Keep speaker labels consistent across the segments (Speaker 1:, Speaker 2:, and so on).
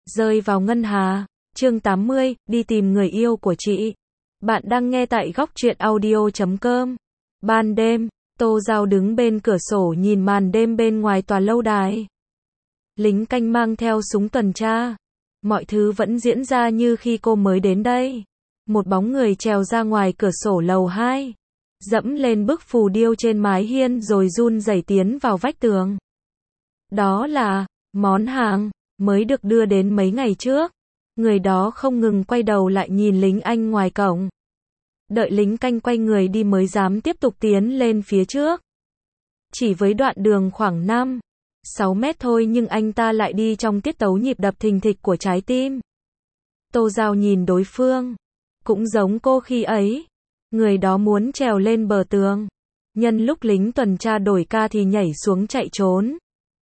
Speaker 1: Rơi vào ngân hà. Chương 80, đi tìm người yêu của chị. Bạn đang nghe tại góc truyện audio.com. Ban đêm, Tô Giao đứng bên cửa sổ nhìn màn đêm bên ngoài tòa lâu đài. Lính canh mang theo súng tuần tra. Mọi thứ vẫn diễn ra như khi cô mới đến đây. Một bóng người trèo ra ngoài cửa sổ lầu 2. Dẫm lên bức phù điêu trên mái hiên rồi run rẩy tiến vào vách tường. Đó là món hàng mới được đưa đến mấy ngày trước. Người đó không ngừng quay đầu lại nhìn lính Anh ngoài cổng. Đợi lính canh quay người đi mới dám tiếp tục tiến lên phía trước. Chỉ với đoạn đường khoảng 5-6 mét thôi nhưng anh ta lại đi trong tiết tấu nhịp đập thình thịch của trái tim. Tô Giao nhìn đối phương. Cũng giống cô khi ấy. Người đó muốn trèo lên bờ tường. Nhân lúc lính tuần tra đổi ca thì nhảy xuống chạy trốn.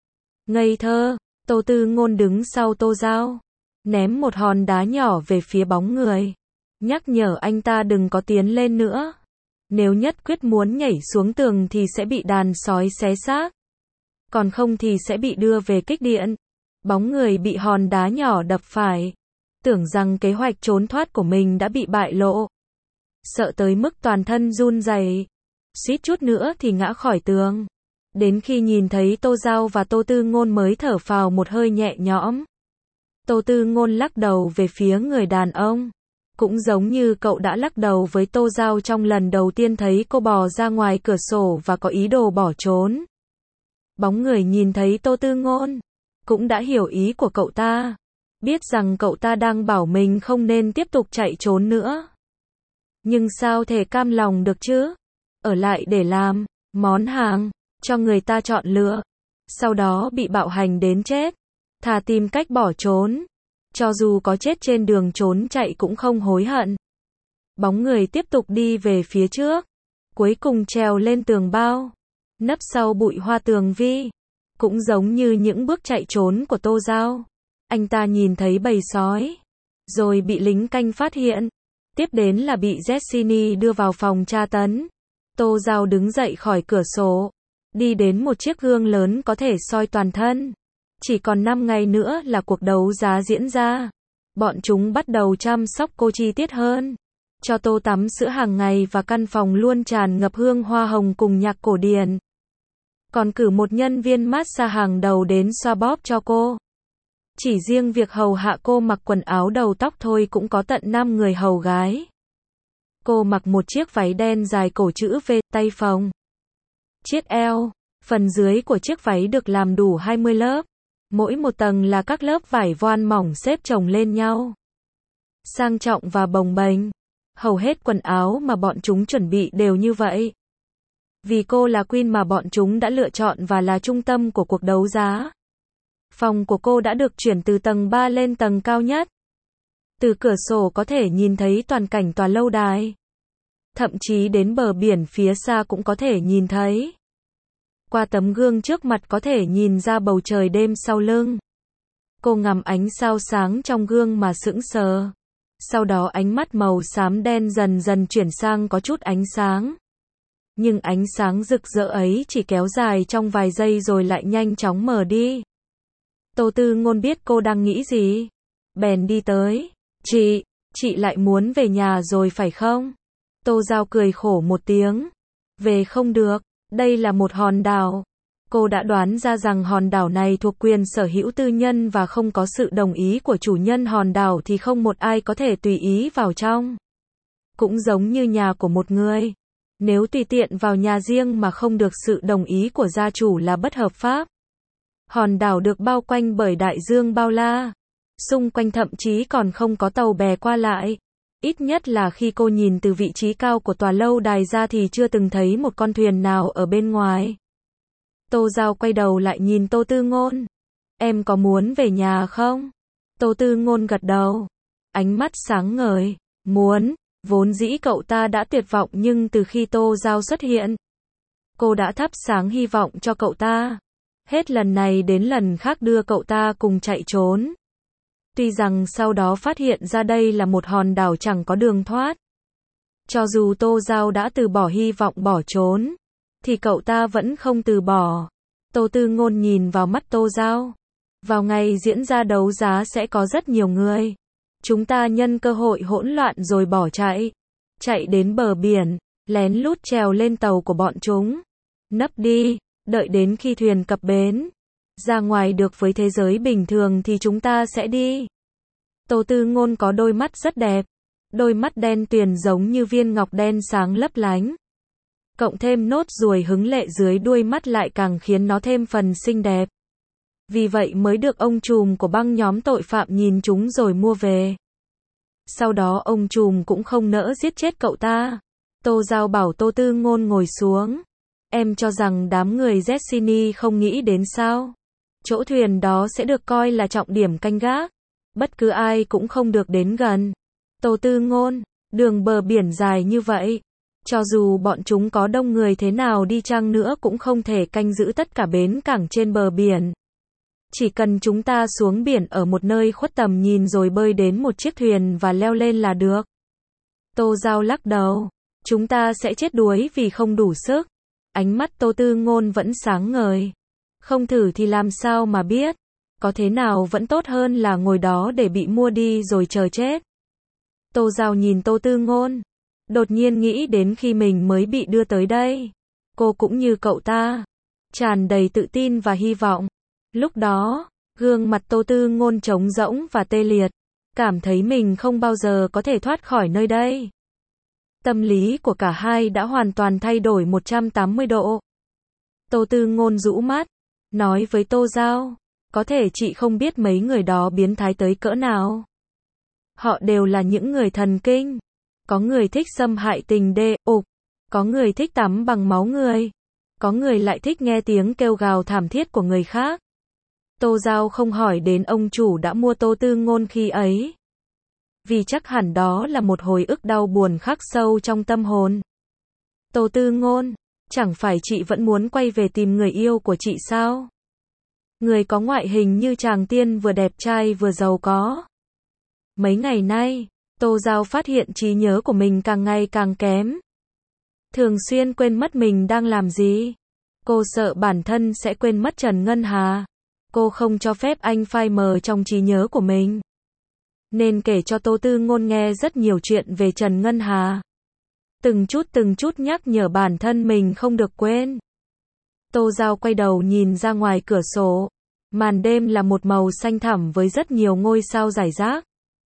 Speaker 1: Ngây thơ, Tô Tư Ngôn đứng sau Tô Giao. Ném một hòn đá nhỏ về phía bóng người. Nhắc nhở anh ta đừng có tiến lên nữa. Nếu nhất quyết muốn nhảy xuống tường thì sẽ bị đàn sói xé xác. Còn không thì sẽ bị đưa về kích điện. Bóng người bị hòn đá nhỏ đập phải. Tưởng rằng kế hoạch trốn thoát của mình đã bị bại lộ. Sợ tới mức toàn thân run rẩy, suýt chút nữa thì ngã khỏi tường. Đến khi nhìn thấy Tô Giao và Tô Tư Ngôn mới thở phào một hơi nhẹ nhõm. Tô Tư Ngôn lắc đầu về phía người đàn ông. Cũng giống như cậu đã lắc đầu với Tô Giao trong lần đầu tiên thấy cô bò ra ngoài cửa sổ và có ý đồ bỏ trốn. Bóng người nhìn thấy Tô Tư Ngôn. Cũng đã hiểu ý của cậu ta. Biết rằng cậu ta đang bảo mình không nên tiếp tục chạy trốn nữa. Nhưng sao thể cam lòng được chứ? Ở lại để làm món hàng cho người ta chọn lựa. Sau đó bị bạo hành đến chết. Thà tìm cách bỏ trốn. Cho dù có chết trên đường trốn chạy cũng không hối hận. Bóng người tiếp tục đi về phía trước. Cuối cùng trèo lên tường bao. Nấp sau bụi hoa tường vi. Cũng giống như những bước chạy trốn của Tô Giao. Anh ta nhìn thấy bầy sói. Rồi bị lính canh phát hiện. Tiếp đến là bị Jessini đưa vào phòng tra tấn. Tô Giao đứng dậy khỏi cửa sổ. Đi đến một chiếc gương lớn có thể soi toàn thân. Chỉ còn 5 ngày nữa là cuộc đấu giá diễn ra. Bọn chúng bắt đầu chăm sóc cô chi tiết hơn. Cho tô tắm sữa hàng ngày và căn phòng luôn tràn ngập hương hoa hồng cùng nhạc cổ điển. Còn cử một nhân viên massage hàng đầu đến xoa bóp cho cô. Chỉ riêng việc hầu hạ cô mặc quần áo đầu tóc thôi cũng có tận 5 người hầu gái. Cô mặc một chiếc váy đen dài cổ chữ V, tay phồng. Chiết eo. Phần dưới của chiếc váy được làm đủ 20 lớp. Mỗi một tầng là các lớp vải voan mỏng xếp chồng lên nhau. Sang trọng và bồng bềnh. Hầu hết quần áo mà bọn chúng chuẩn bị đều như vậy. Vì cô là Queen mà bọn chúng đã lựa chọn và là trung tâm của cuộc đấu giá. Phòng của cô đã được chuyển từ tầng 3 lên tầng cao nhất. Từ cửa sổ có thể nhìn thấy toàn cảnh tòa lâu đài. Thậm chí đến bờ biển phía xa cũng có thể nhìn thấy. Qua tấm gương trước mặt có thể nhìn ra bầu trời đêm sau lưng. Cô ngắm ánh sao sáng trong gương mà sững sờ. Sau đó ánh mắt màu xám đen dần dần chuyển sang có chút ánh sáng. Nhưng ánh sáng rực rỡ ấy chỉ kéo dài trong vài giây rồi lại nhanh chóng mờ đi. Tô Tư Ngôn biết cô đang nghĩ gì. Bèn đi tới. Chị lại muốn về nhà rồi phải không? Tô Giao cười khổ một tiếng. Về không được, đây là một hòn đảo. Cô đã đoán ra rằng hòn đảo này thuộc quyền sở hữu tư nhân và không có sự đồng ý của chủ nhân hòn đảo thì không một ai có thể tùy ý vào trong. Cũng giống như nhà của một người. Nếu tùy tiện vào nhà riêng mà không được sự đồng ý của gia chủ là bất hợp pháp. Hòn đảo được bao quanh bởi đại dương bao la. Xung quanh thậm chí còn không có tàu bè qua lại. Ít nhất là khi cô nhìn từ vị trí cao của tòa lâu đài ra thì chưa từng thấy một con thuyền nào ở bên ngoài. Tô Giao quay đầu lại nhìn Tô Tư Ngôn. Em có muốn về nhà không? Tô Tư Ngôn gật đầu. Ánh mắt sáng ngời. Muốn. Vốn dĩ cậu ta đã tuyệt vọng nhưng từ khi Tô Giao xuất hiện, cô đã thắp sáng hy vọng cho cậu ta. Hết lần này đến lần khác đưa cậu ta cùng chạy trốn. Tuy rằng sau đó phát hiện ra đây là một hòn đảo chẳng có đường thoát. Cho dù Tô Giao đã từ bỏ hy vọng bỏ trốn, thì cậu ta vẫn không từ bỏ. Tô Tư Ngôn nhìn vào mắt Tô Giao. Vào ngày diễn ra đấu giá sẽ có rất nhiều người. Chúng ta nhân cơ hội hỗn loạn rồi bỏ chạy. Chạy đến bờ biển, lén lút trèo lên tàu của bọn chúng. Nấp đi, đợi đến khi thuyền cập bến. Ra ngoài được với thế giới bình thường thì chúng ta sẽ đi. Tô Tư Ngôn có đôi mắt rất đẹp. Đôi mắt đen tuyền giống như viên ngọc đen sáng lấp lánh. Cộng thêm nốt ruồi hứng lệ dưới đuôi mắt lại càng khiến nó thêm phần xinh đẹp. Vì vậy mới được ông trùm của băng nhóm tội phạm nhìn chúng rồi mua về. Sau đó ông trùm cũng không nỡ giết chết cậu ta. Tô Giao bảo Tô Tư Ngôn ngồi xuống. Em cho rằng đám người Destiny không nghĩ đến sao? Chỗ thuyền đó sẽ được coi là trọng điểm canh gác. Bất cứ ai cũng không được đến gần. Tô Tư Ngôn, đường bờ biển dài như vậy. Cho dù bọn chúng có đông người thế nào đi chăng nữa cũng không thể canh giữ tất cả bến cảng trên bờ biển. Chỉ cần chúng ta xuống biển ở một nơi khuất tầm nhìn rồi bơi đến một chiếc thuyền và leo lên là được. Tô Giao lắc đầu. Chúng ta sẽ chết đuối vì không đủ sức. Ánh mắt Tô Tư Ngôn vẫn sáng ngời. Không thử thì làm sao mà biết. Có thế nào vẫn tốt hơn là ngồi đó để bị mua đi rồi chờ chết. Tô Giao nhìn Tô Tư Ngôn. Đột nhiên nghĩ đến khi mình mới bị đưa tới đây. Cô cũng như cậu ta. Tràn đầy tự tin và hy vọng. Lúc đó, gương mặt Tô Tư Ngôn trống rỗng và tê liệt. Cảm thấy mình không bao giờ có thể thoát khỏi nơi đây. Tâm lý của cả hai đã hoàn toàn thay đổi 180 độ. Tô Tư Ngôn rũ mắt. Nói với Tô Giao. Có thể chị không biết mấy người đó biến thái tới cỡ nào. Họ đều là những người thần kinh. Có người thích xâm hại tình đê, ục. Có người thích tắm bằng máu người. Có người lại thích nghe tiếng kêu gào thảm thiết của người khác. Tô Giao không hỏi đến ông chủ đã mua Tô Tư Ngôn khi ấy. Vì chắc hẳn đó là một hồi ức đau buồn khắc sâu trong tâm hồn. Tô Tư Ngôn, chẳng phải chị vẫn muốn quay về tìm người yêu của chị sao? Người có ngoại hình như chàng tiên vừa đẹp trai vừa giàu có. Mấy ngày nay, Tô Giao phát hiện trí nhớ của mình càng ngày càng kém. Thường xuyên quên mất mình đang làm gì. Cô sợ bản thân sẽ quên mất Trần Ngân Hà. Cô không cho phép anh phai mờ trong trí nhớ của mình. Nên kể cho Tô Tư Ngôn nghe rất nhiều chuyện về Trần Ngân Hà. Từng chút nhắc nhở bản thân mình không được quên. Tô Giao quay đầu nhìn ra ngoài cửa sổ. Màn đêm là một màu xanh thẳm với rất nhiều ngôi sao rải rác.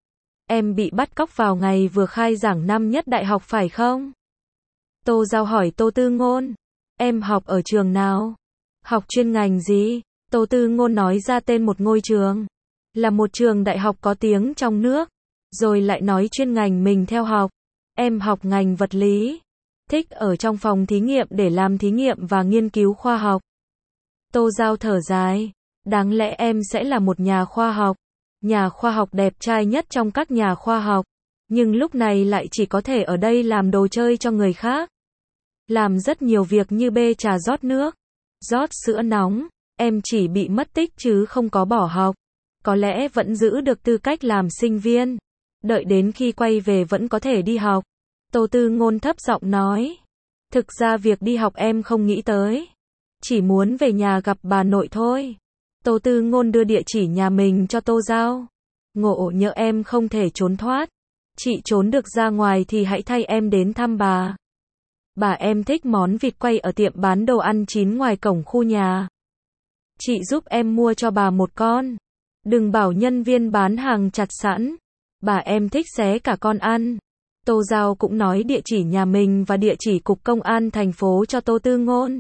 Speaker 1: Em bị bắt cóc vào ngày vừa khai giảng năm nhất đại học phải không? Tô Giao hỏi Tô Tư Ngôn. Em học ở trường nào? Học chuyên ngành gì? Tô Tư Ngôn nói ra tên một ngôi trường. Là một trường đại học có tiếng trong nước. Rồi lại nói chuyên ngành mình theo học. Em học ngành vật lý. Thích ở trong phòng thí nghiệm để làm thí nghiệm và nghiên cứu khoa học. Tô Giao thở dài. Đáng lẽ em sẽ là một nhà khoa học. Nhà khoa học đẹp trai nhất trong các nhà khoa học. Nhưng lúc này lại chỉ có thể ở đây làm đồ chơi cho người khác. Làm rất nhiều việc như bê trà rót nước, rót sữa nóng. Em chỉ bị mất tích chứ không có bỏ học. Có lẽ vẫn giữ được tư cách làm sinh viên. Đợi đến khi quay về vẫn có thể đi học. Tô Tư Ngôn thấp giọng nói. Thực ra việc đi học em không nghĩ tới. Chỉ muốn về nhà gặp bà nội thôi. Tô Tư Ngôn đưa địa chỉ nhà mình cho Tô Giao. Ngộ nhỡ em không thể trốn thoát. Chị trốn được ra ngoài thì hãy thay em đến thăm bà. Bà em thích món vịt quay ở tiệm bán đồ ăn chín ngoài cổng khu nhà. Chị giúp em mua cho bà một con. Đừng bảo nhân viên bán hàng chặt sẵn. Bà em thích xé cả con ăn. Tô Giao cũng nói địa chỉ nhà mình và địa chỉ cục công an thành phố cho Tô Tư Ngôn.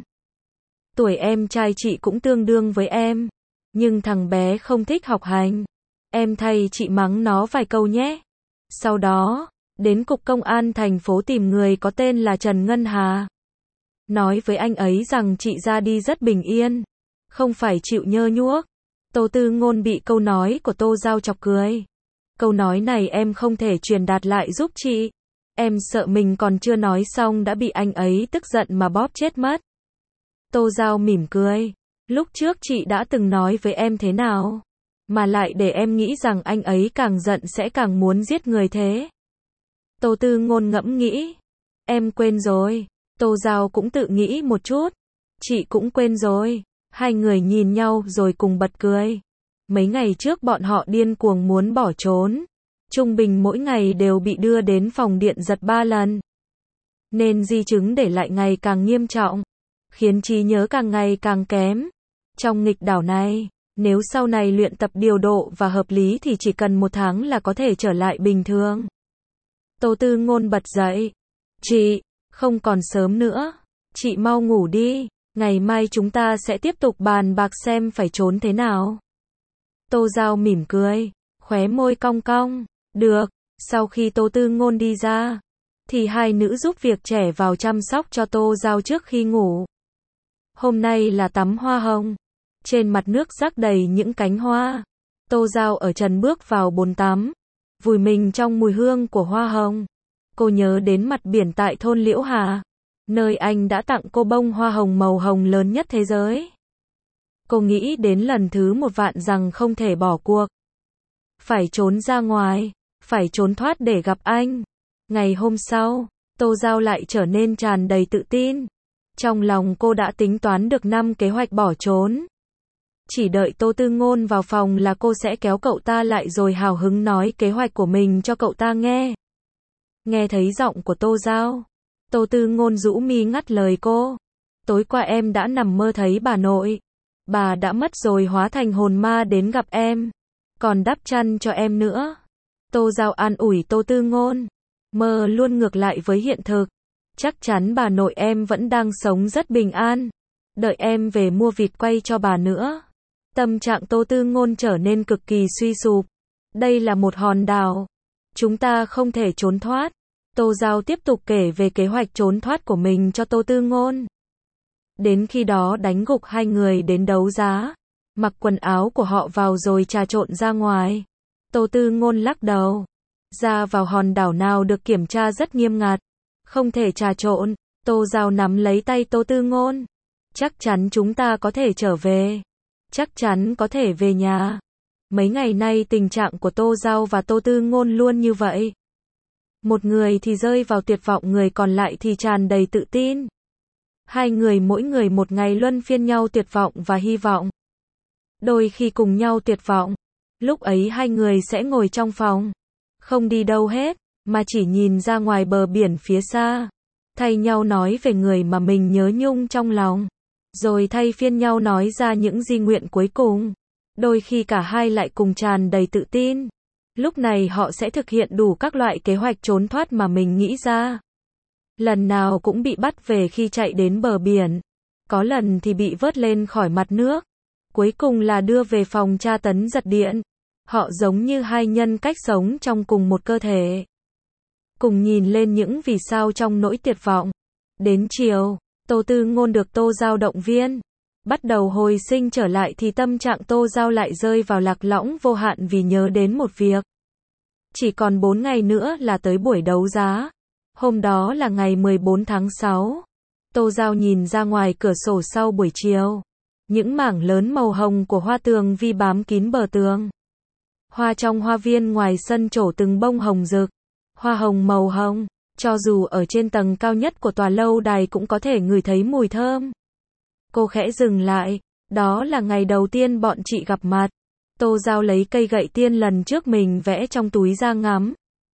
Speaker 1: Tuổi em trai chị cũng tương đương với em. Nhưng thằng bé không thích học hành. Em thay chị mắng nó vài câu nhé. Sau đó, đến cục công an thành phố tìm người có tên là Trần Ngân Hà. Nói với anh ấy rằng chị ra đi rất bình yên. Không phải chịu nhơ nhuốc. Tô Tư Ngôn bị câu nói của Tô Giao chọc cười. Câu nói này em không thể truyền đạt lại giúp chị. Em sợ mình còn chưa nói xong đã bị anh ấy tức giận mà bóp chết mất. Tô Giao mỉm cười. Lúc trước chị đã từng nói với em thế nào? Mà lại để em nghĩ rằng anh ấy càng giận sẽ càng muốn giết người thế. Tô Tư Ngôn ngẫm nghĩ. Em quên rồi. Tô Giao cũng tự nghĩ một chút. Chị cũng quên rồi. Hai người nhìn nhau rồi cùng bật cười. Mấy ngày trước bọn họ điên cuồng muốn bỏ trốn. Trung bình mỗi ngày đều bị đưa đến phòng điện giật 3 lần. Nên di chứng để lại ngày càng nghiêm trọng, khiến trí nhớ càng ngày càng kém. Trong nghịch đảo này, nếu sau này luyện tập điều độ và hợp lý thì chỉ cần 1 tháng là có thể trở lại bình thường. Tô Tư Ngôn bật dậy. Chị, không còn sớm nữa. Chị mau ngủ đi. Ngày mai chúng ta sẽ tiếp tục bàn bạc xem phải trốn thế nào. Tô Giao mỉm cười, khóe môi cong cong. Được. Sau khi Tô Tư Ngôn đi ra, thì hai nữ giúp việc trẻ vào chăm sóc cho Tô Giao trước khi ngủ. Hôm nay là tắm hoa hồng. Trên mặt nước rắc đầy những cánh hoa. Tô Giao ở trần bước vào bồn tắm, vùi mình trong mùi hương của hoa hồng. Cô nhớ đến mặt biển tại thôn Liễu Hà, nơi anh đã tặng cô bông hoa hồng màu hồng lớn nhất thế giới. Cô nghĩ đến lần thứ 1 vạn rằng không thể bỏ cuộc. Phải trốn ra ngoài, phải trốn thoát để gặp anh. Ngày hôm sau, Tô Giao lại trở nên tràn đầy tự tin. Trong lòng cô đã tính toán được 5 kế hoạch bỏ trốn. Chỉ đợi Tô Tư Ngôn vào phòng là cô sẽ kéo cậu ta lại rồi hào hứng nói kế hoạch của mình cho cậu ta nghe. Nghe thấy giọng của Tô Giao, Tô Tư Ngôn rũ mi ngắt lời cô. Tối qua em đã nằm mơ thấy bà nội. Bà đã mất rồi hóa thành hồn ma đến gặp em, còn đắp chăn cho em nữa. Tô Giao an ủi Tô Tư Ngôn. Mơ luôn ngược lại với hiện thực. Chắc chắn bà nội em vẫn đang sống rất bình an. Đợi em về mua vịt quay cho bà nữa. Tâm trạng Tô Tư Ngôn trở nên cực kỳ suy sụp. Đây là một hòn đảo. Chúng ta không thể trốn thoát. Tô Giao tiếp tục kể về kế hoạch trốn thoát của mình cho Tô Tư Ngôn. Đến khi đó đánh gục hai người đến đấu giá. Mặc quần áo của họ vào rồi trà trộn ra ngoài. Tô Tư Ngôn lắc đầu. Ra vào hòn đảo nào được kiểm tra rất nghiêm ngặt. Không thể trà trộn. Tô Giao nắm lấy tay Tô Tư Ngôn. Chắc chắn chúng ta có thể trở về. Chắc chắn có thể về nhà. Mấy ngày nay tình trạng của Tô Giao và Tô Tư Ngôn luôn như vậy. Một người thì rơi vào tuyệt vọng, người còn lại thì tràn đầy tự tin. Hai người mỗi người một ngày luân phiên nhau tuyệt vọng và hy vọng. Đôi khi cùng nhau tuyệt vọng. Lúc ấy hai người sẽ ngồi trong phòng, không đi đâu hết, mà chỉ nhìn ra ngoài bờ biển phía xa. Thay nhau nói về người mà mình nhớ nhung trong lòng. Rồi thay phiên nhau nói ra những di nguyện cuối cùng. Đôi khi cả hai lại cùng tràn đầy tự tin. Lúc này họ sẽ thực hiện đủ các loại kế hoạch trốn thoát mà mình nghĩ ra. Lần nào cũng bị bắt về khi chạy đến bờ biển. Có lần thì bị vớt lên khỏi mặt nước. Cuối cùng là đưa về phòng tra tấn giật điện. Họ giống như hai nhân cách sống trong cùng một cơ thể. Cùng nhìn lên những vì sao trong nỗi tuyệt vọng. Đến chiều, Tô Tư Ngôn được Tô Giao động viên. Bắt đầu hồi sinh trở lại thì tâm trạng Tô Giao lại rơi vào lạc lõng vô hạn vì nhớ đến một việc. Chỉ còn 4 ngày nữa là tới buổi đấu giá. Hôm đó là ngày 14 tháng 6. Tô Giao nhìn ra ngoài cửa sổ sau buổi chiều. Những mảng lớn màu hồng của hoa tường vi bám kín bờ tường. Hoa trong hoa viên ngoài sân trổ từng bông hồng rực. Hoa hồng màu hồng, cho dù ở trên tầng cao nhất của tòa lâu đài cũng có thể ngửi thấy mùi thơm. Cô khẽ dừng lại, đó là ngày đầu tiên bọn chị gặp mặt. Tô Giao lấy cây gậy tiên lần trước mình vẽ trong túi ra ngắm.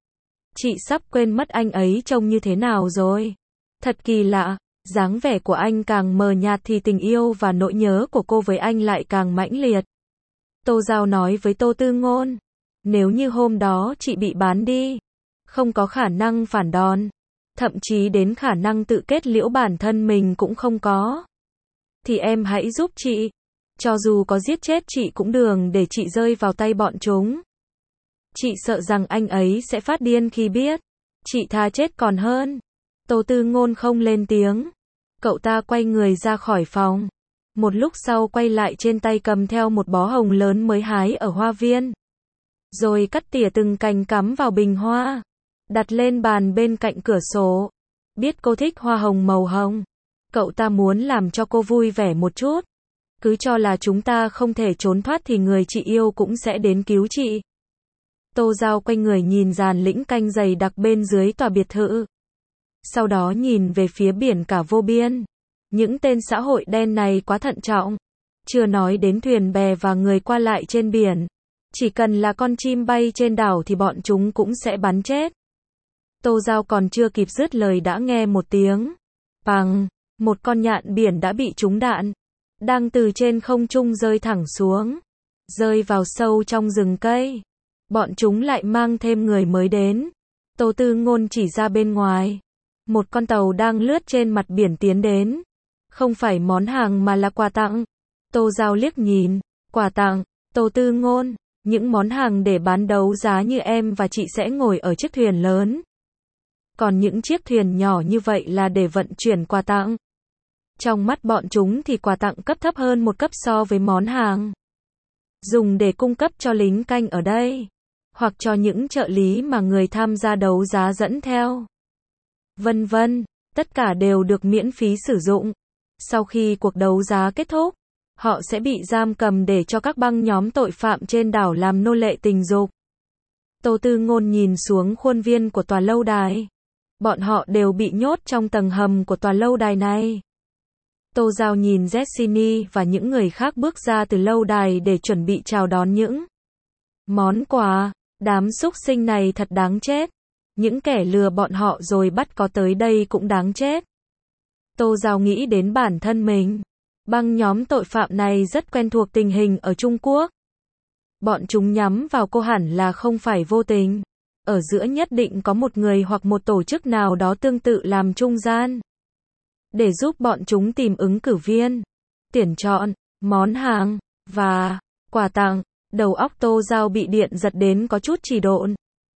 Speaker 1: Chị sắp quên mất anh ấy trông như thế nào rồi. Thật kỳ lạ, dáng vẻ của anh càng mờ nhạt thì tình yêu và nỗi nhớ của cô với anh lại càng mãnh liệt. Tô Giao nói với Tô Tư Ngôn, nếu như hôm đó chị bị bán đi, không có khả năng phản đòn, thậm chí đến khả năng tự kết liễu bản thân mình cũng không có, thì em hãy giúp chị. Cho dù có giết chết chị cũng đừng để chị rơi vào tay bọn chúng. Chị sợ rằng anh ấy sẽ phát điên khi biết. Chị thà chết còn hơn. Tô Tư Ngôn không lên tiếng. Cậu ta quay người ra khỏi phòng. Một lúc sau quay lại, trên tay cầm theo một bó hồng lớn mới hái ở hoa viên. Rồi cắt tỉa từng cành cắm vào bình hoa. Đặt lên bàn bên cạnh cửa sổ. Biết cô thích hoa hồng màu hồng. Cậu ta muốn làm cho cô vui vẻ một chút. Cứ cho là chúng ta không thể trốn thoát thì người chị yêu cũng sẽ đến cứu chị. Tô Giao quay người nhìn dàn lĩnh canh dày đặc bên dưới tòa biệt thự. Sau đó nhìn về phía biển cả vô biên. Những tên xã hội đen này quá thận trọng. Chưa nói đến thuyền bè và người qua lại trên biển. Chỉ cần là con chim bay trên đảo thì bọn chúng cũng sẽ bắn chết. Tô Dao còn chưa kịp dứt lời đã nghe một tiếng bằng, một con nhạn biển đã bị trúng đạn, đang từ trên không trung rơi thẳng xuống, rơi vào sâu trong rừng cây. Bọn chúng lại mang thêm người mới đến. Tô Tư Ngôn chỉ ra bên ngoài, một con tàu đang lướt trên mặt biển tiến đến. Không phải món hàng mà là quà tặng. Tô Dao liếc nhìn, quà tặng, Tô Tư Ngôn, những món hàng để bán đấu giá như em và chị sẽ ngồi ở chiếc thuyền lớn. Còn những chiếc thuyền nhỏ như vậy là để vận chuyển quà tặng. Trong mắt bọn chúng thì quà tặng cấp thấp hơn một cấp so với món hàng. Dùng để cung cấp cho lính canh ở đây. Hoặc cho những trợ lý mà người tham gia đấu giá dẫn theo. Vân vân, tất cả đều được miễn phí sử dụng. Sau khi cuộc đấu giá kết thúc, họ sẽ bị giam cầm để cho các băng nhóm tội phạm trên đảo làm nô lệ tình dục. Tô Tư Ngôn nhìn xuống khuôn viên của tòa lâu đài. Bọn họ đều bị nhốt trong tầng hầm của tòa lâu đài này. Tô Dao nhìn Jessini và những người khác bước ra từ lâu đài để chuẩn bị chào đón những món quà. Đám súc sinh này thật đáng chết. Những kẻ lừa bọn họ rồi bắt có tới đây cũng đáng chết. Tô Dao nghĩ đến bản thân mình. Băng nhóm tội phạm này rất quen thuộc tình hình ở Trung Quốc. Bọn chúng nhắm vào cô hẳn là không phải vô tình. Ở giữa nhất định có một người hoặc một tổ chức nào đó tương tự làm trung gian. Để giúp bọn chúng tìm ứng cử viên, tuyển chọn, món hàng, và quà tặng. Đầu óc Tô Dao bị điện giật đến có chút trì độn.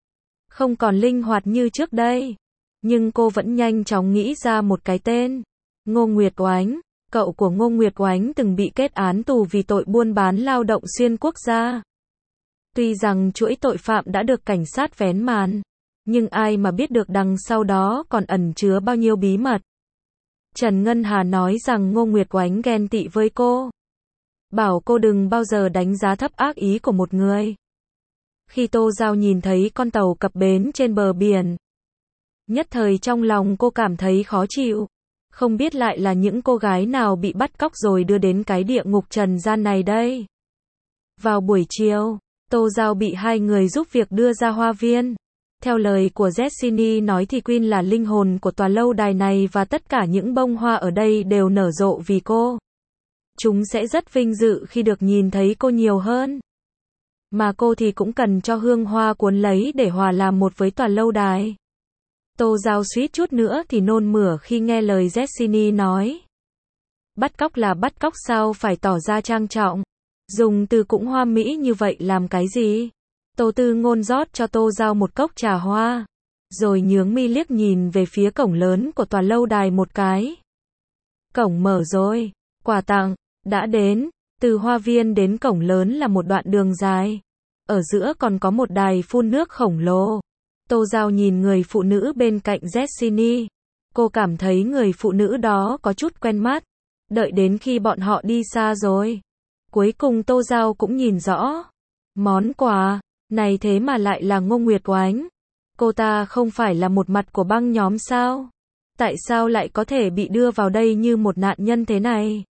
Speaker 1: Không còn linh hoạt như trước đây. Nhưng cô vẫn nhanh chóng nghĩ ra một cái tên. Ngô Nguyệt Oánh. Cậu của Ngô Nguyệt Oánh từng bị kết án tù vì tội buôn bán lao động xuyên quốc gia. Tuy rằng chuỗi tội phạm đã được cảnh sát vén màn, nhưng ai mà biết được đằng sau đó còn ẩn chứa bao nhiêu bí mật. Trần Ngân Hà nói rằng Ngô Nguyệt Oánh ghen tị với cô. Bảo cô đừng bao giờ đánh giá thấp ác ý của một người. Khi Tô Dao nhìn thấy con tàu cập bến trên bờ biển, nhất thời trong lòng cô cảm thấy khó chịu. Không biết lại là những cô gái nào bị bắt cóc rồi đưa đến cái địa ngục trần gian này đây. Vào buổi chiều, Tô Dao bị hai người giúp việc đưa ra hoa viên. Theo lời của Jessini nói thì Queen là linh hồn của tòa lâu đài này và tất cả những bông hoa ở đây đều nở rộ vì cô. Chúng sẽ rất vinh dự khi được nhìn thấy cô nhiều hơn. Mà cô thì cũng cần cho hương hoa cuốn lấy để hòa làm một với tòa lâu đài. Tô Dao suýt chút nữa thì nôn mửa khi nghe lời Jessini nói. Bắt cóc là bắt cóc sao phải tỏ ra trang trọng. Dùng từ cũng hoa mỹ như vậy làm cái gì? Tô Tư Ngôn rót cho Tô Dao một cốc trà hoa. Rồi nhướng mi liếc nhìn về phía cổng lớn của tòa lâu đài một cái. Cổng mở rồi. Quà tặng đã đến. Từ hoa viên đến cổng lớn là một đoạn đường dài. Ở giữa còn có một đài phun nước khổng lồ. Tô Dao nhìn người phụ nữ bên cạnh Jessini. Cô cảm thấy người phụ nữ đó có chút quen mắt. Đợi đến khi bọn họ đi xa rồi. Cuối cùng Tô Dao cũng nhìn rõ. Món quà này thế mà lại là Ngô Nguyệt Oánh. Cô ta không phải là một mặt của băng nhóm sao? Tại sao lại có thể bị đưa vào đây như một nạn nhân thế này?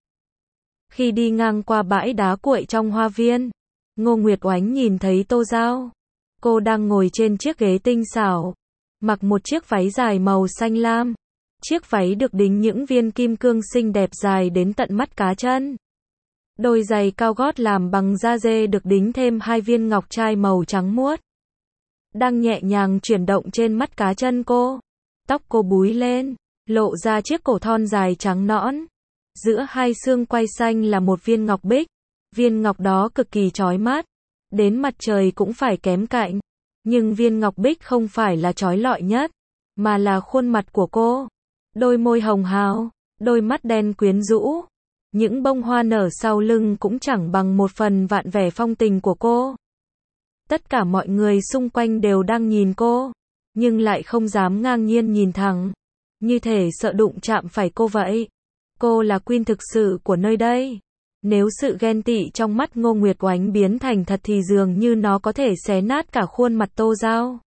Speaker 1: Khi đi ngang qua bãi đá cuội trong hoa viên, Ngô Nguyệt Oánh nhìn thấy Tô Dao. Cô đang ngồi trên chiếc ghế tinh xảo, mặc một chiếc váy dài màu xanh lam. Chiếc váy được đính những viên kim cương xinh đẹp dài đến tận mắt cá chân. Đôi giày cao gót làm bằng da dê được đính thêm hai viên ngọc trai màu trắng muốt. Đang nhẹ nhàng chuyển động trên mắt cá chân cô. Tóc cô búi lên, lộ ra chiếc cổ thon dài trắng nõn. Giữa hai xương quai xanh là một viên ngọc bích. Viên ngọc đó cực kỳ chói mắt. Đến mặt trời cũng phải kém cạnh. Nhưng viên ngọc bích không phải là chói lọi nhất, mà là khuôn mặt của cô. Đôi môi hồng hào, đôi mắt đen quyến rũ. Những bông hoa nở sau lưng cũng chẳng bằng một phần vạn vẻ phong tình của cô. Tất cả mọi người xung quanh đều đang nhìn cô, nhưng lại không dám ngang nhiên nhìn thẳng, như thể sợ đụng chạm phải cô vậy. Cô là Queen thực sự của nơi đây. Nếu sự ghen tị trong mắt Ngô Nguyệt Oánh biến thành thật thì dường như nó có thể xé nát cả khuôn mặt Tô Dao.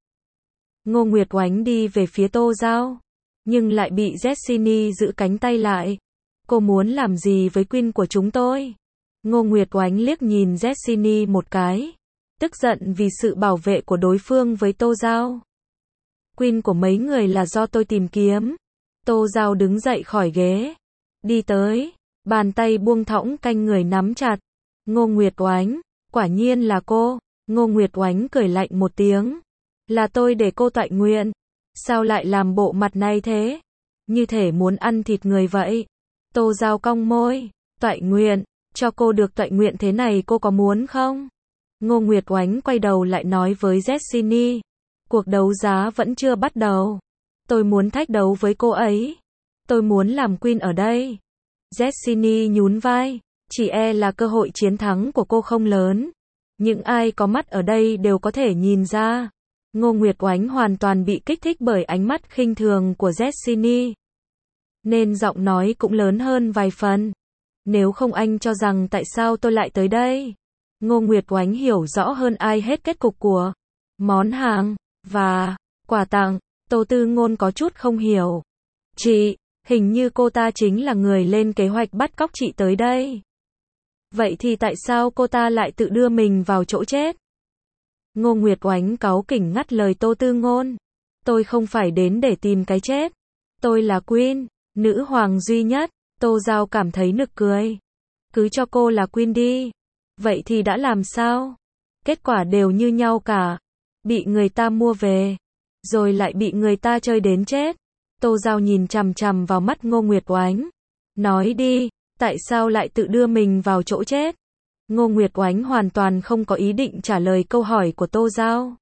Speaker 1: Ngô Nguyệt Oánh đi về phía Tô Dao, nhưng lại bị Jessini giữ cánh tay lại. Cô muốn làm gì với Queen của chúng tôi? Ngô Nguyệt Oánh liếc nhìn Jessiny một cái, tức giận vì sự bảo vệ của đối phương với Tô Giao. Queen của mấy người là do tôi tìm kiếm. Tô Giao đứng dậy khỏi ghế, đi tới, bàn tay buông thõng canh người nắm chặt. Ngô Nguyệt Oánh, quả nhiên là cô. Ngô Nguyệt Oánh cười lạnh một tiếng. Là tôi để cô toại nguyện. Sao lại làm bộ mặt này thế? Như thể muốn ăn thịt người vậy. Tô Giao cong môi, toại nguyện, cho cô được toại nguyện thế này cô có muốn không? Ngô Nguyệt Oánh quay đầu lại nói với Jessiny. Cuộc đấu giá vẫn chưa bắt đầu. Tôi muốn thách đấu với cô ấy. Tôi muốn làm queen ở đây. Jessiny nhún vai. Chỉ e là cơ hội chiến thắng của cô không lớn. Những ai có mắt ở đây đều có thể nhìn ra. Ngô Nguyệt Oánh hoàn toàn bị kích thích bởi ánh mắt khinh thường của Jessiny. Nên giọng nói cũng lớn hơn vài phần. Nếu không anh cho rằng tại sao tôi lại tới đây? Ngô Nguyệt Oánh hiểu rõ hơn ai hết kết cục của món hàng và quà tặng. Tô Tư Ngôn có chút không hiểu. Chị, hình như cô ta chính là người lên kế hoạch bắt cóc chị tới đây. Vậy thì tại sao cô ta lại tự đưa mình vào chỗ chết? Ngô Nguyệt Oánh cáu kỉnh ngắt lời Tô Tư Ngôn. Tôi không phải đến để tìm cái chết. Tôi là Queen, nữ hoàng duy nhất. Tô Giao cảm thấy nực cười. Cứ cho cô là Queen đi. Vậy thì đã làm sao? Kết quả đều như nhau cả. Bị người ta mua về, rồi lại bị người ta chơi đến chết. Tô Giao nhìn chằm chằm vào mắt Ngô Nguyệt Oánh. Nói đi, tại sao lại tự đưa mình vào chỗ chết? Ngô Nguyệt Oánh hoàn toàn không có ý định trả lời câu hỏi của Tô Giao.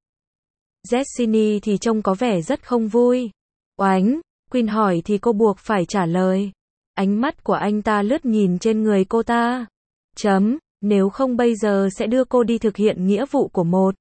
Speaker 1: Jessiny thì trông có vẻ rất không vui. Oánh, Queen hỏi thì cô buộc phải trả lời. Ánh mắt của anh ta lướt nhìn trên người cô ta. Nếu không bây giờ sẽ đưa cô đi thực hiện nghĩa vụ của một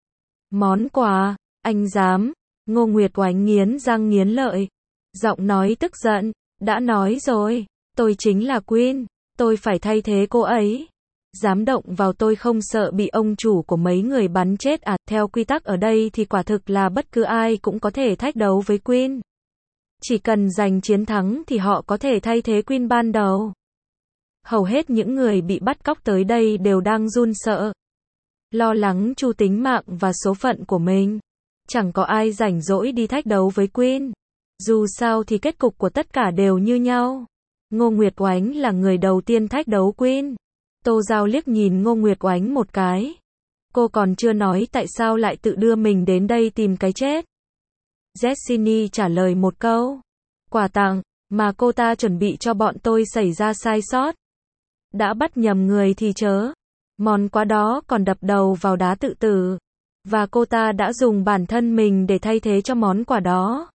Speaker 1: món quà. Anh dám? Ngô Nguyệt Oánh nghiến răng nghiến lợi. Giọng nói tức giận. Đã nói rồi, tôi chính là Queen. Tôi phải thay thế cô ấy. Dám động vào tôi không sợ bị ông chủ của mấy người bắn chết à? Theo quy tắc ở đây thì quả thực là bất cứ ai cũng có thể thách đấu với Queen. Chỉ cần giành chiến thắng thì họ có thể thay thế Queen ban đầu. Hầu hết những người bị bắt cóc tới đây đều đang run sợ. Lo lắng chu tính mạng và số phận của mình. Chẳng có ai rảnh rỗi đi thách đấu với Queen. Dù sao thì kết cục của tất cả đều như nhau. Ngô Nguyệt Oánh là người đầu tiên thách đấu Queen. Tô Giao liếc nhìn Ngô Nguyệt Oánh một cái. Cô còn chưa nói tại sao lại tự đưa mình đến đây tìm cái chết. Jessiny trả lời một câu. Quà tặng mà cô ta chuẩn bị cho bọn tôi xảy ra sai sót. Đã bắt nhầm người thì chớ. Món quà đó còn đập đầu vào đá tự tử. Và cô ta đã dùng bản thân mình để thay thế cho món quà đó.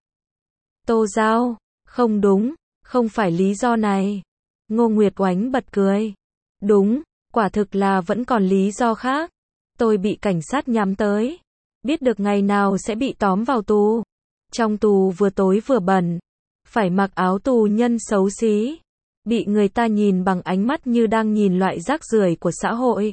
Speaker 1: Tô Giao, không đúng, không phải lý do này. Ngô Nguyệt Oánh bật cười. Đúng, quả thực là vẫn còn lý do khác. Tôi bị cảnh sát nhắm tới. Biết được ngày nào sẽ bị tóm vào tù. Trong tù vừa tối vừa bẩn. Phải mặc áo tù nhân xấu xí. Bị người ta nhìn bằng ánh mắt như đang nhìn loại rác rưởi của xã hội.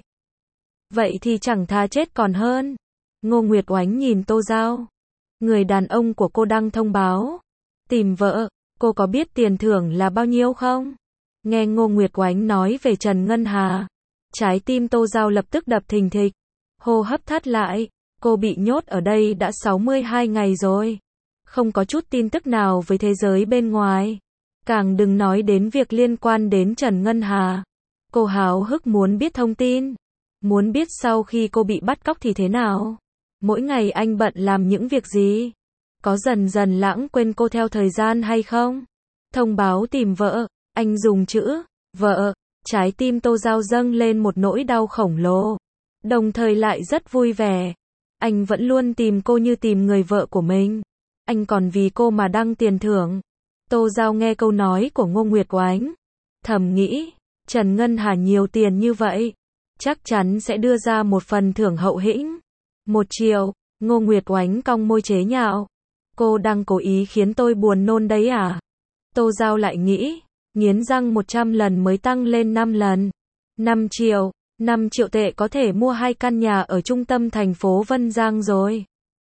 Speaker 1: Vậy thì chẳng thà chết còn hơn. Ngô Nguyệt Oánh nhìn Tô Giao. Người đàn ông của cô đăng thông báo. Tìm vợ, cô có biết tiền thưởng là bao nhiêu không? Nghe Ngô Nguyệt Oánh nói về Trần Ngân Hà. Trái tim Tô Giao lập tức đập thình thịch. Hô hấp thắt lại. Cô bị nhốt ở đây đã 62 ngày rồi. Không có chút tin tức nào với thế giới bên ngoài. Càng đừng nói đến việc liên quan đến Trần Ngân Hà. Cô háo hức muốn biết thông tin. Muốn biết sau khi cô bị bắt cóc thì thế nào. Mỗi ngày anh bận làm những việc gì. Có dần dần lãng quên cô theo thời gian hay không? Thông báo tìm vợ. Anh dùng chữ vợ. Trái tim Tô Giao dâng lên một nỗi đau khổng lồ. Đồng thời lại rất vui vẻ. Anh vẫn luôn tìm cô như tìm người vợ của mình. Anh còn vì cô mà đăng tiền thưởng. Tô Giao nghe câu nói của Ngô Nguyệt Oánh. Thầm nghĩ, Trần Ngân Hà nhiều tiền như vậy. Chắc chắn sẽ đưa ra một phần thưởng hậu hĩnh. 1 triệu, Ngô Nguyệt Oánh cong môi chế nhạo. Cô đang cố ý khiến tôi buồn nôn đấy à? Tô Giao lại nghĩ, nghiến răng 100 lần mới tăng lên 5 lần. 5 triệu, 5 triệu tệ có thể mua 2 căn nhà ở trung tâm thành phố Vân Giang rồi.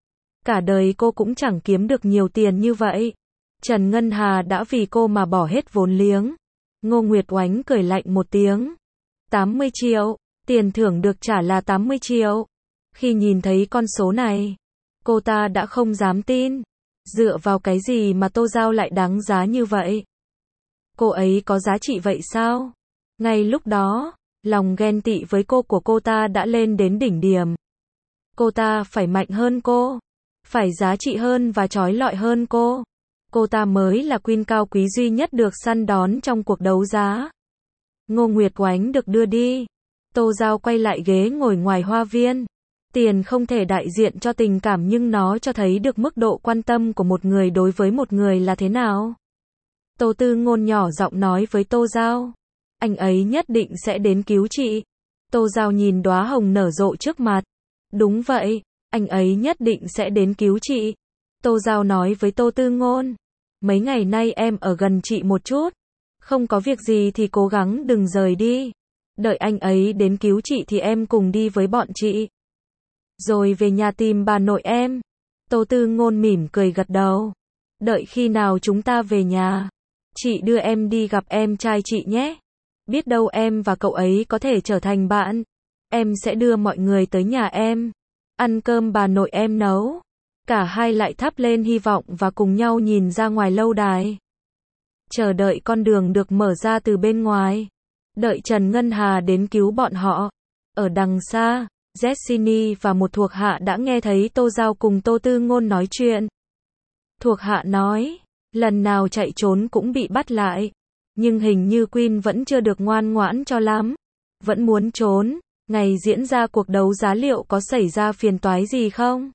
Speaker 1: Cả đời cô cũng chẳng kiếm được nhiều tiền như vậy. Trần Ngân Hà đã vì cô mà bỏ hết vốn liếng. Ngô Nguyệt Oánh cười lạnh một tiếng. 80 triệu, tiền thưởng được trả là 80 triệu. Khi nhìn thấy con số này, cô ta đã không dám tin. Dựa vào cái gì mà Tô Giao lại đáng giá như vậy? Cô ấy có giá trị vậy sao? Ngay lúc đó, lòng ghen tị với cô ta đã lên đến đỉnh điểm. Cô ta phải mạnh hơn cô, phải giá trị hơn và chói lọi hơn cô. Cô ta mới là queen cao quý duy nhất được săn đón trong cuộc đấu giá. Ngô Nguyệt Oánh được đưa đi. Tô Giao quay lại ghế ngồi ngoài hoa viên. Tiền không thể đại diện cho tình cảm nhưng nó cho thấy được mức độ quan tâm của một người đối với một người là thế nào. Tô Tư Ngôn nhỏ giọng nói với Tô Giao. Anh ấy nhất định sẽ đến cứu chị. Tô Giao nhìn đóa hồng nở rộ trước mặt. Đúng vậy, anh ấy nhất định sẽ đến cứu chị. Tô Giao nói với Tô Tư Ngôn. Mấy ngày nay em ở gần chị một chút. Không có việc gì thì cố gắng đừng rời đi. Đợi anh ấy đến cứu chị thì em cùng đi với bọn chị. Rồi về nhà tìm bà nội em. Tô Tư Ngôn mỉm cười gật đầu. Đợi khi nào chúng ta về nhà, chị đưa em đi gặp em trai chị nhé. Biết đâu em và cậu ấy có thể trở thành bạn. Em sẽ đưa mọi người tới nhà em. Ăn cơm bà nội em nấu. Cả hai lại thắp lên hy vọng và cùng nhau nhìn ra ngoài lâu đài. Chờ đợi con đường được mở ra từ bên ngoài. Đợi Trần Ngân Hà đến cứu bọn họ. Ở đằng xa, Jessiny và một thuộc hạ đã nghe thấy Tô Giao cùng Tô Tư Ngôn nói chuyện. Thuộc hạ nói, lần nào chạy trốn cũng bị bắt lại. Nhưng hình như Queen vẫn chưa được ngoan ngoãn cho lắm. Vẫn muốn trốn. Ngày diễn ra cuộc đấu giá liệu có xảy ra phiền toái gì không?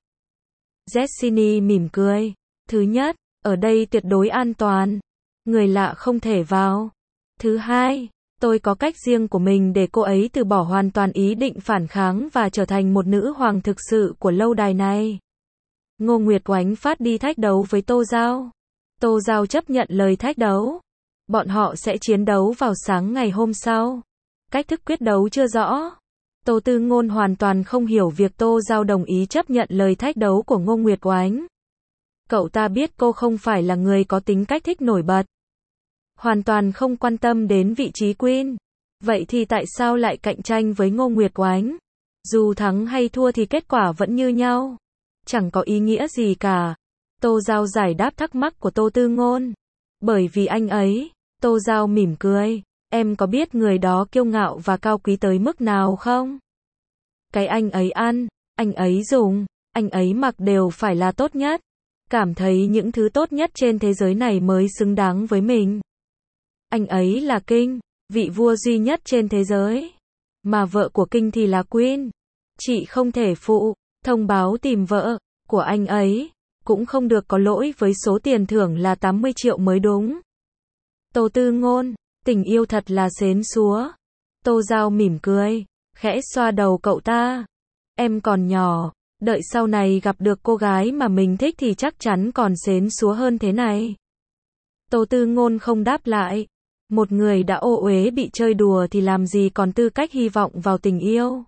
Speaker 1: Jessiny mỉm cười. Thứ nhất, ở đây tuyệt đối an toàn. Người lạ không thể vào. Thứ hai, tôi có cách riêng của mình để cô ấy từ bỏ hoàn toàn ý định phản kháng và trở thành một nữ hoàng thực sự của lâu đài này. Ngô Nguyệt Oánh phát đi thách đấu với Tô Giao. Tô Giao chấp nhận lời thách đấu. Bọn họ sẽ chiến đấu vào sáng ngày hôm sau. Cách thức quyết đấu chưa rõ. Tô Tư Ngôn hoàn toàn không hiểu việc Tô Giao đồng ý chấp nhận lời thách đấu của Ngô Nguyệt Oánh. Cậu ta biết cô không phải là người có tính cách thích nổi bật. Hoàn toàn không quan tâm đến vị trí queen. Vậy thì tại sao lại cạnh tranh với Ngô Nguyệt Oánh? Dù thắng hay thua thì kết quả vẫn như nhau. Chẳng có ý nghĩa gì cả. Tô Giao giải đáp thắc mắc của Tô Tư Ngôn. Bởi vì anh ấy. Tô Giao mỉm cười. Em có biết người đó kiêu ngạo và cao quý tới mức nào không? Cái anh ấy ăn, anh ấy dùng, anh ấy mặc đều phải là tốt nhất. Cảm thấy những thứ tốt nhất trên thế giới này mới xứng đáng với mình. Anh ấy là King, vị vua duy nhất trên thế giới. Mà vợ của King thì là Queen. Chị không thể phụ, thông báo tìm vợ của anh ấy. Cũng không được có lỗi với số tiền thưởng là 80 triệu mới đúng. Tô Tư Ngôn, tình yêu thật là xến xúa. Tô Giao mỉm cười, khẽ xoa đầu cậu ta. Em còn nhỏ, đợi sau này gặp được cô gái mà mình thích thì chắc chắn còn xến xúa hơn thế này. Tô Tư Ngôn không đáp lại. Một người đã ô uế bị chơi đùa thì làm gì còn tư cách hy vọng vào tình yêu.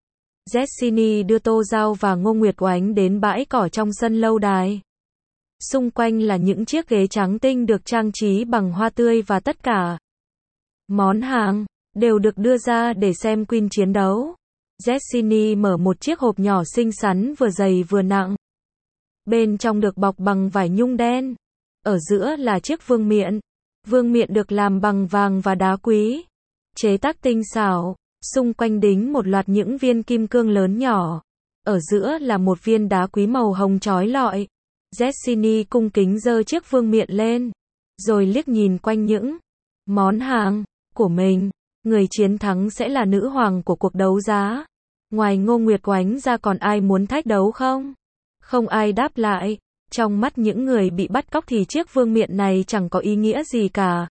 Speaker 1: Jessiny đưa Tô Giao và Ngô Nguyệt Oánh đến bãi cỏ trong sân lâu đài. Xung quanh là những chiếc ghế trắng tinh được trang trí bằng hoa tươi và tất cả món hàng đều được đưa ra để xem Queen chiến đấu. Jessiny mở một chiếc hộp nhỏ xinh xắn vừa dày vừa nặng. Bên trong được bọc bằng vải nhung đen. Ở giữa là chiếc vương miện. Vương miện được làm bằng vàng và đá quý. Chế tác tinh xảo. Xung quanh đính một loạt những viên kim cương lớn nhỏ. Ở giữa là một viên đá quý màu hồng chói lọi. Jessiny cung kính giơ chiếc vương miện lên. Rồi liếc nhìn quanh những món hàng của mình. Người chiến thắng sẽ là nữ hoàng của cuộc đấu giá. Ngoài Ngô Nguyệt Oánh ra còn ai muốn thách đấu không? Không ai đáp lại. Trong mắt những người bị bắt cóc thì chiếc vương miện này chẳng có ý nghĩa gì cả.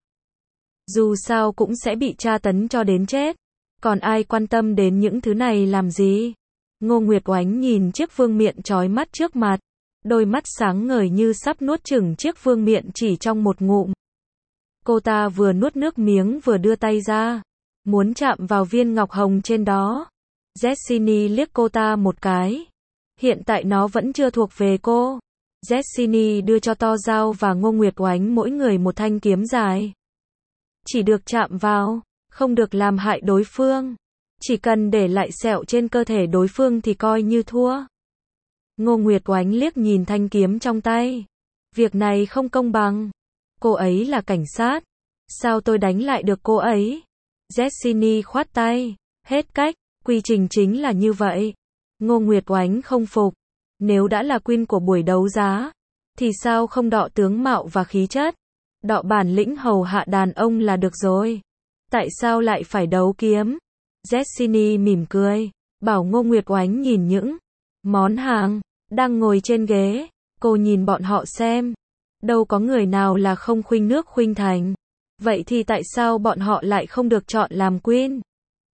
Speaker 1: Dù sao cũng sẽ bị tra tấn cho đến chết. Còn ai quan tâm đến những thứ này làm gì? Ngô Nguyệt Oánh nhìn chiếc vương miện chói mắt trước mặt. Đôi mắt sáng ngời như sắp nuốt chửng chiếc vương miện chỉ trong một ngụm. Cô ta vừa nuốt nước miếng vừa đưa tay ra. Muốn chạm vào viên ngọc hồng trên đó. Jessiny liếc cô ta một cái. Hiện tại nó vẫn chưa thuộc về cô. Jessiny đưa cho Tô Giao và Ngô Nguyệt Oánh mỗi người một thanh kiếm dài. Chỉ được chạm vào. không được làm hại đối phương. Chỉ cần để lại sẹo trên cơ thể đối phương thì coi như thua. Ngô Nguyệt Oánh liếc nhìn thanh kiếm trong tay. Việc này không công bằng. Cô ấy là cảnh sát. Sao tôi đánh lại được cô ấy? Jessiny khoát tay. Hết cách, quy trình chính là như vậy. Ngô Nguyệt Oánh không phục. Nếu đã là queen của buổi đấu giá, thì sao không đọ tướng mạo và khí chất? Đọ bản lĩnh hầu hạ đàn ông là được rồi. Tại sao lại phải đấu kiếm? Jessiny mỉm cười, bảo Ngô Nguyệt Oánh nhìn những món hàng đang ngồi trên ghế. Cô nhìn bọn họ xem. Đâu có người nào là không khuynh nước khuynh thành. Vậy thì tại sao bọn họ lại không được chọn làm queen?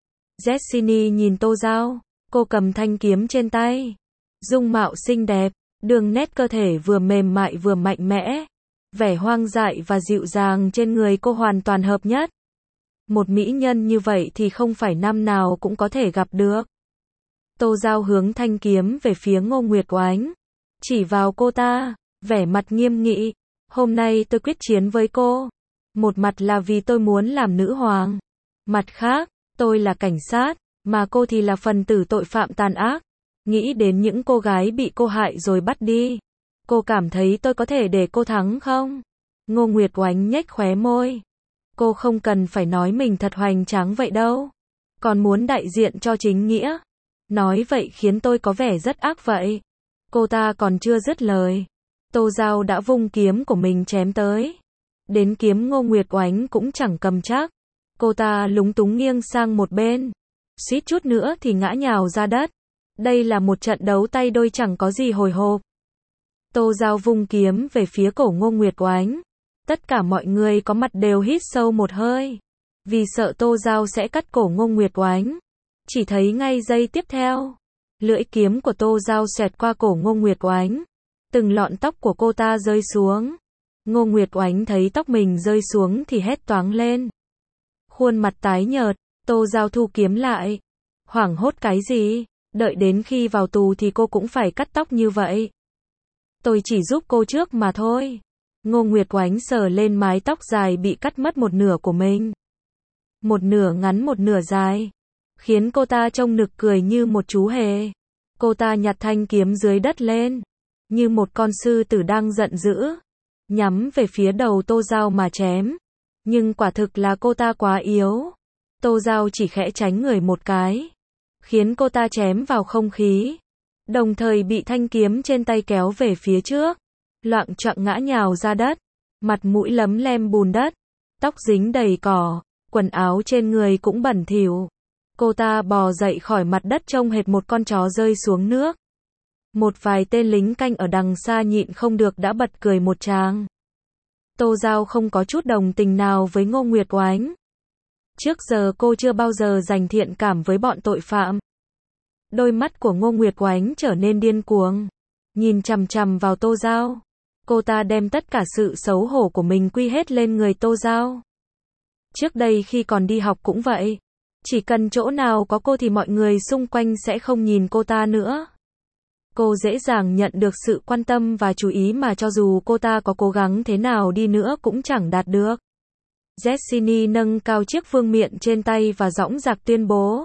Speaker 1: Jessiny nhìn Tô Giao. Cô cầm thanh kiếm trên tay. Dung mạo xinh đẹp, đường nét cơ thể vừa mềm mại vừa mạnh mẽ. Vẻ hoang dại và dịu dàng trên người cô hoàn toàn hợp nhất. Một mỹ nhân như vậy thì không phải năm nào cũng có thể gặp được. Tô Giao hướng thanh kiếm về phía Ngô Nguyệt Oánh. Chỉ vào cô ta, vẻ mặt nghiêm nghị. Hôm nay tôi quyết chiến với cô. Một mặt là vì tôi muốn làm nữ hoàng. Mặt khác, tôi là cảnh sát, mà cô thì là phần tử tội phạm tàn ác. Nghĩ đến những cô gái bị cô hại rồi bắt đi. Cô cảm thấy tôi có thể để cô thắng không? Ngô Nguyệt Oánh nhếch khóe môi. Cô không cần phải nói mình thật hoành tráng vậy đâu. Còn muốn đại diện cho chính nghĩa. Nói vậy khiến tôi có vẻ rất ác vậy. Cô ta còn chưa dứt lời. Tô Giao đã vung kiếm của mình chém tới. Đến kiếm Ngô Nguyệt Oánh cũng chẳng cầm chắc. Cô ta lúng túng nghiêng sang một bên. Suýt chút nữa thì ngã nhào ra đất. Đây là một trận đấu tay đôi chẳng có gì hồi hộp. Tô Giao vung kiếm về phía cổ Ngô Nguyệt Oánh. Tất cả mọi người có mặt đều hít sâu một hơi. Vì sợ Tô Giao sẽ cắt cổ Ngô Nguyệt Oánh. Chỉ thấy ngay giây tiếp theo, lưỡi kiếm của Tô Giao xẹt qua cổ Ngô Nguyệt Oánh. Từng lọn tóc của cô ta rơi xuống. Ngô Nguyệt Oánh thấy tóc mình rơi xuống thì hét toáng lên. Khuôn mặt tái nhợt, Tô Giao thu kiếm lại. Hoảng hốt cái gì? Đợi đến khi vào tù thì cô cũng phải cắt tóc như vậy. Tôi chỉ giúp cô trước mà thôi. Ngô Nguyệt Oánh sờ lên mái tóc dài bị cắt mất một nửa của mình. Một nửa ngắn một nửa dài. Khiến cô ta trông nực cười như một chú hề. Cô ta nhặt thanh kiếm dưới đất lên. Như một con sư tử đang giận dữ. Nhắm về phía đầu Tô Giao mà chém. Nhưng quả thực là cô ta quá yếu. Tô Giao chỉ khẽ tránh người một cái. Khiến cô ta chém vào không khí. Đồng thời bị thanh kiếm trên tay kéo về phía trước. Loạng choạng ngã nhào ra đất. Mặt mũi lấm lem bùn đất. Tóc dính đầy cỏ. Quần áo trên người cũng bẩn thỉu. Cô ta bò dậy khỏi mặt đất trông hệt một con chó rơi xuống nước. Một vài tên lính canh ở đằng xa nhịn không được đã bật cười một tràng. Tô Giao không có chút đồng tình nào với Ngô Nguyệt Oánh. Trước giờ cô chưa bao giờ dành thiện cảm với bọn tội phạm. Đôi mắt của Ngô Nguyệt Oánh trở nên điên cuồng. Nhìn chằm chằm vào Tô Giao. Cô ta đem tất cả sự xấu hổ của mình quy hết lên người Tô Giao. Trước đây khi còn đi học cũng vậy. Chỉ cần chỗ nào có cô thì mọi người xung quanh sẽ không nhìn cô ta nữa. Cô dễ dàng nhận được sự quan tâm và chú ý mà cho dù cô ta có cố gắng thế nào đi nữa cũng chẳng đạt được. Jessiny nâng cao chiếc vương miện trên tay và dõng dạc tuyên bố.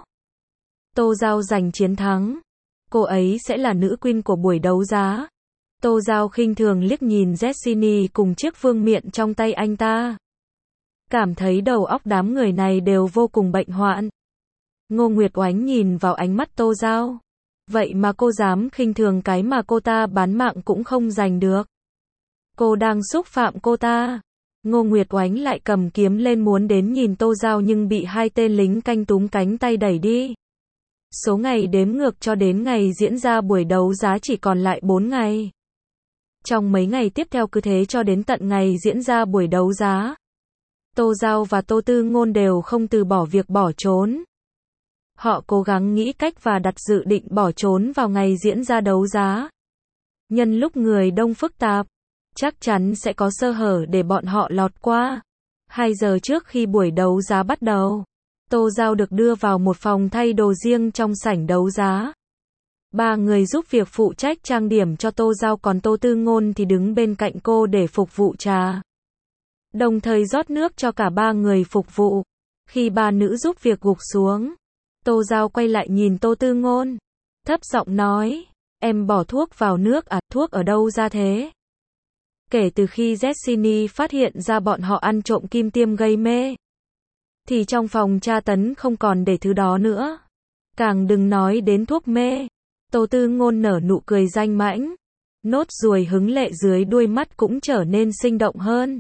Speaker 1: Tô Giao giành chiến thắng. Cô ấy sẽ là nữ queen của buổi đấu giá. Tô Giao khinh thường liếc nhìn Jessiny cùng chiếc vương miện trong tay anh ta. Cảm thấy đầu óc đám người này đều vô cùng bệnh hoạn. Ngô Nguyệt Oánh nhìn vào ánh mắt Tô Giao. Vậy mà cô dám khinh thường cái mà cô ta bán mạng cũng không giành được. Cô đang xúc phạm cô ta. Ngô Nguyệt Oánh lại cầm kiếm lên muốn đến nhìn Tô Giao nhưng bị hai tên lính canh túm cánh tay đẩy đi. Số ngày đếm ngược cho đến ngày diễn ra buổi đấu giá chỉ còn lại 4 ngày. Trong mấy ngày tiếp theo cứ thế cho đến tận ngày diễn ra buổi đấu giá. Tô Giao và Tô Tư Ngôn đều không từ bỏ việc bỏ trốn. Họ cố gắng nghĩ cách và đặt dự định bỏ trốn vào ngày diễn ra đấu giá. Nhân lúc người đông phức tạp, chắc chắn sẽ có sơ hở để bọn họ lọt qua. 2 giờ trước khi buổi đấu giá bắt đầu, Tô Giao được đưa vào một phòng thay đồ riêng trong sảnh đấu giá. 3 người giúp việc phụ trách trang điểm cho Tô Giao còn Tô Tư Ngôn thì đứng bên cạnh cô để phục vụ trà. Đồng thời rót nước cho cả 3 người phục vụ. Khi ba nữ giúp việc gục xuống, Tô Giao quay lại nhìn Tô Tư Ngôn, thấp giọng nói, em bỏ thuốc vào nước à, thuốc ở đâu ra thế? Kể từ khi Jessiny phát hiện ra bọn họ ăn trộm kim tiêm gây mê, thì trong phòng tra tấn không còn để thứ đó nữa. Càng đừng nói đến thuốc mê. Tô Tư Ngôn nở nụ cười danh mãnh. Nốt ruồi hứng lệ dưới đuôi mắt cũng trở nên sinh động hơn.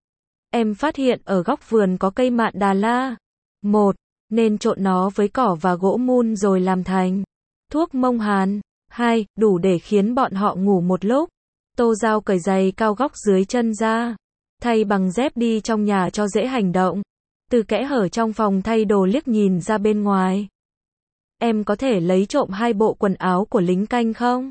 Speaker 1: Em phát hiện ở góc vườn có cây mạn Đà La. 1. Nên trộn nó với cỏ và gỗ mun rồi làm thành thuốc mông hàn. 2. Đủ để khiến bọn họ ngủ một lúc. Tô Giao cởi giày cao gót dưới chân ra, thay bằng dép đi trong nhà cho dễ hành động. Từ kẽ hở trong phòng thay đồ liếc nhìn ra bên ngoài. Em có thể lấy trộm 2 bộ quần áo của lính canh không?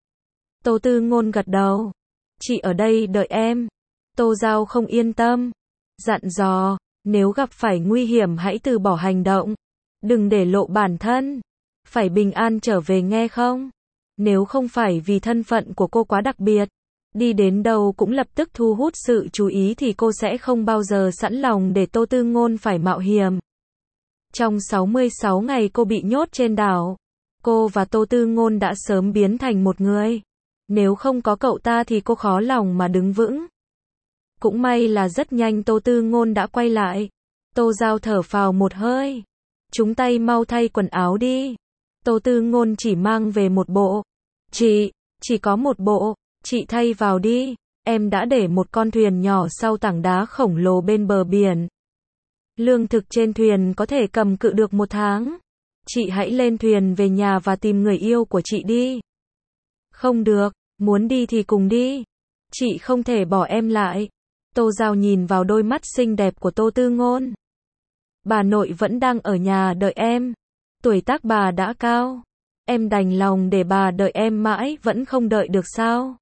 Speaker 1: Tô Tư Ngôn gật đầu. Chị ở đây đợi em. Tô Giao không yên tâm. Dặn dò, nếu gặp phải nguy hiểm hãy từ bỏ hành động. Đừng để lộ bản thân. Phải bình an trở về nghe không? Nếu không phải vì thân phận của cô quá đặc biệt, đi đến đâu cũng lập tức thu hút sự chú ý thì cô sẽ không bao giờ sẵn lòng để Tô Tư Ngôn phải mạo hiểm. Trong 66 ngày cô bị nhốt trên đảo, cô và Tô Tư Ngôn đã sớm biến thành một người. Nếu không có cậu ta thì cô khó lòng mà đứng vững. Cũng may là rất nhanh Tô Tư Ngôn đã quay lại. Tô Giao thở phào một hơi. Chúng tay mau thay quần áo đi. Tô Tư Ngôn chỉ mang về một bộ. Chị, chỉ có một bộ, chị thay vào đi. Em đã để một con thuyền nhỏ sau tảng đá khổng lồ bên bờ biển. Lương thực trên thuyền có thể cầm cự được 1 tháng. Chị hãy lên thuyền về nhà và tìm người yêu của chị đi. Không được, muốn đi thì cùng đi. Chị không thể bỏ em lại. Tô Giao nhìn vào đôi mắt xinh đẹp của Tô Tư Ngôn. Bà nội vẫn đang ở nhà đợi em. Tuổi tác bà đã cao. Em đành lòng để bà đợi em mãi vẫn không đợi được sao?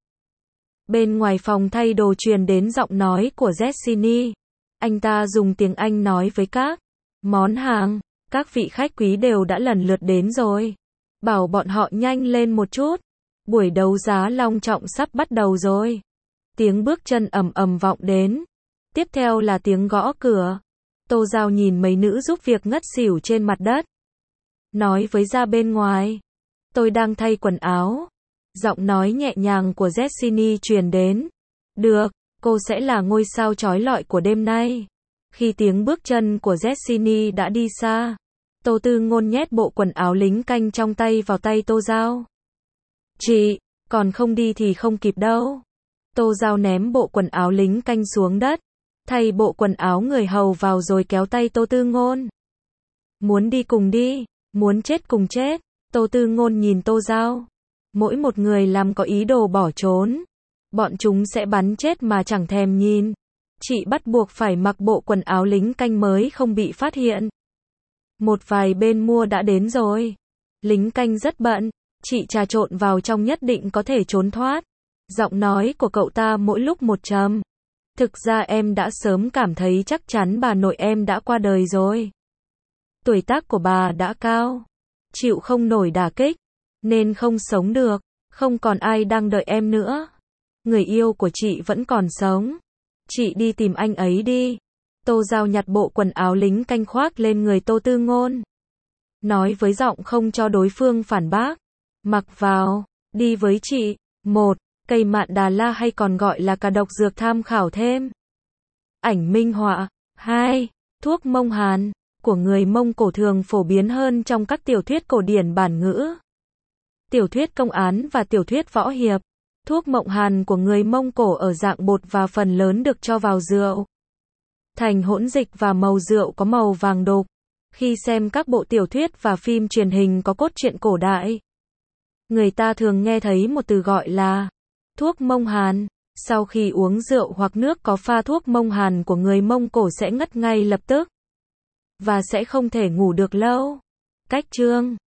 Speaker 1: Bên ngoài phòng thay đồ truyền đến giọng nói của Jessiny. Anh ta dùng tiếng Anh nói với các món hàng. Các vị khách quý đều đã lần lượt đến rồi. Bảo bọn họ nhanh lên một chút. Buổi đấu giá long trọng sắp bắt đầu rồi. Tiếng bước chân ầm ầm vọng đến. Tiếp theo là tiếng gõ cửa. Tô Giao nhìn mấy nữ giúp việc ngất xỉu trên mặt đất. Nói với ra bên ngoài. Tôi đang thay quần áo. Giọng nói nhẹ nhàng của Jessiny truyền đến. Được, cô sẽ là ngôi sao chói lọi của đêm nay. Khi tiếng bước chân của Jessiny đã đi xa, Tô Tư Ngôn nhét bộ quần áo lính canh trong tay vào tay Tô Giao. Chị, còn không đi thì không kịp đâu. Tô Giao ném bộ quần áo lính canh xuống đất, thay bộ quần áo người hầu vào rồi kéo tay Tô Tư Ngôn. Muốn đi cùng đi, muốn chết cùng chết. Tô Tư Ngôn nhìn Tô Giao. Mỗi một người làm có ý đồ bỏ trốn, bọn chúng sẽ bắn chết mà chẳng thèm nhìn. Chị bắt buộc phải mặc bộ quần áo lính canh mới không bị phát hiện. Một vài bên mua đã đến rồi. Lính canh rất bận, chị trà trộn vào trong nhất định có thể trốn thoát. Giọng nói của cậu ta mỗi lúc một trầm. Thực ra em đã sớm cảm thấy chắc chắn bà nội em đã qua đời rồi. Tuổi tác của bà đã cao, chịu không nổi đả kích, nên không sống được, không còn ai đang đợi em nữa. Người yêu của chị vẫn còn sống. Chị đi tìm anh ấy đi. Tô Giao nhặt bộ quần áo lính canh khoác lên người Tô Tư Ngôn. Nói với giọng không cho đối phương phản bác. Mặc vào, đi với chị. 1. Cây mạn Đà La hay còn gọi là cà độc dược tham khảo thêm. Ảnh minh họa. 2. Thuốc mông hàn, của người Mông Cổ thường phổ biến hơn trong các tiểu thuyết cổ điển bản ngữ, tiểu thuyết công án và tiểu thuyết võ hiệp. Thuốc mộng hàn của người Mông Cổ ở dạng bột và phần lớn được cho vào rượu thành hỗn dịch và màu rượu có màu vàng đục. Khi xem các bộ tiểu thuyết và phim truyền hình có cốt truyện cổ đại, người ta thường nghe thấy một từ gọi là thuốc mông hàn. Sau khi uống rượu hoặc nước có pha thuốc mông hàn của người Mông Cổ sẽ ngất ngay lập tức và sẽ không thể ngủ được lâu. Cách chương